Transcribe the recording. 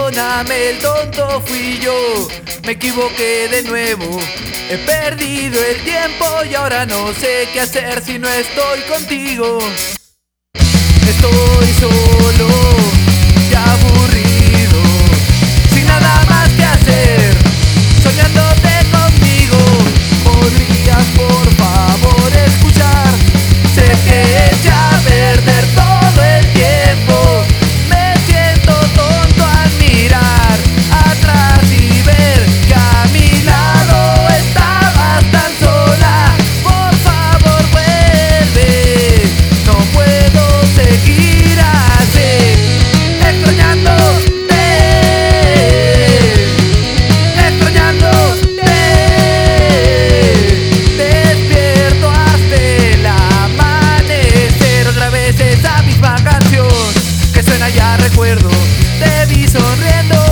Perdóname, el tonto fui yo. Me equivoqué de nuevo. He perdido el tiempo y ahora no sé qué hacer si no estoy contigo. Estoy solo y aburrido, sin nada más que hacer, soñándote conmigo. ¿Podrías por favor escuchar? Sé que eché a perder todo el tiempo. Me siento tonto al mirar atrás y ver que a mi lado estabas tan sola. Por favor vuelve, no puedo seguir así, extrañándote, extrañándote. Despierto hasta el amanecer, otra vez esa misma canción que suena, ya recuerdo. Te vi sonriendo